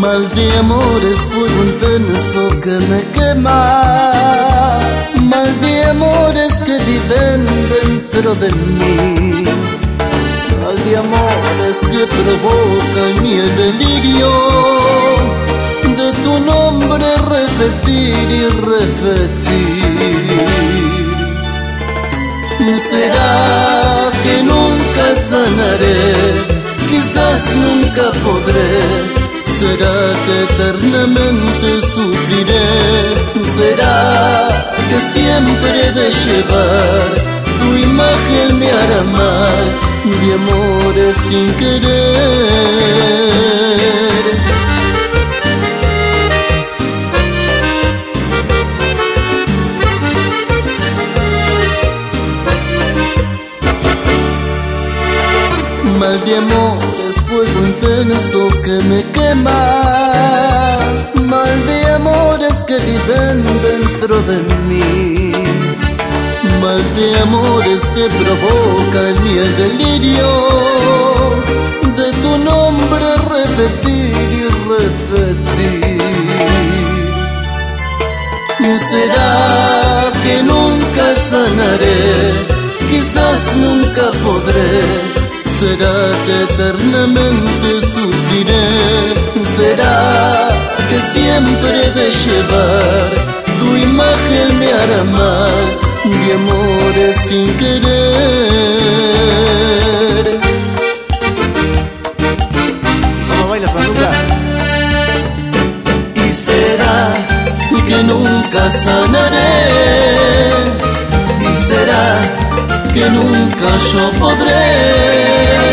Mal de amores, fuego intenso que me quema. Mal de amores que viven dentro de mí. Mal de amores que provocan mi delirio. De tu nombre repetir y repetir. ¿Será que nunca sanaré? Quizás nunca podré. ¿Será que eternamente sufriré? ¿Será que siempre he de llevar tu imagen me hará mal de amores sin querer? Mal de amores, fuego intenso que me quema. Mal de amores que viven dentro de mí. Mal de amores que provocan el delirio. De tu nombre repetir y repetir. ¿Será que nunca sanaré? Quizás nunca podré. ¿Será que eternamente sufriré? ¿Será que siempre he de llevar tu imagen me hará mal de amores sin querer? ¿Cómo baila Sanduca? ¿Y será que nunca sanaré? ¿Y será que nunca yo podré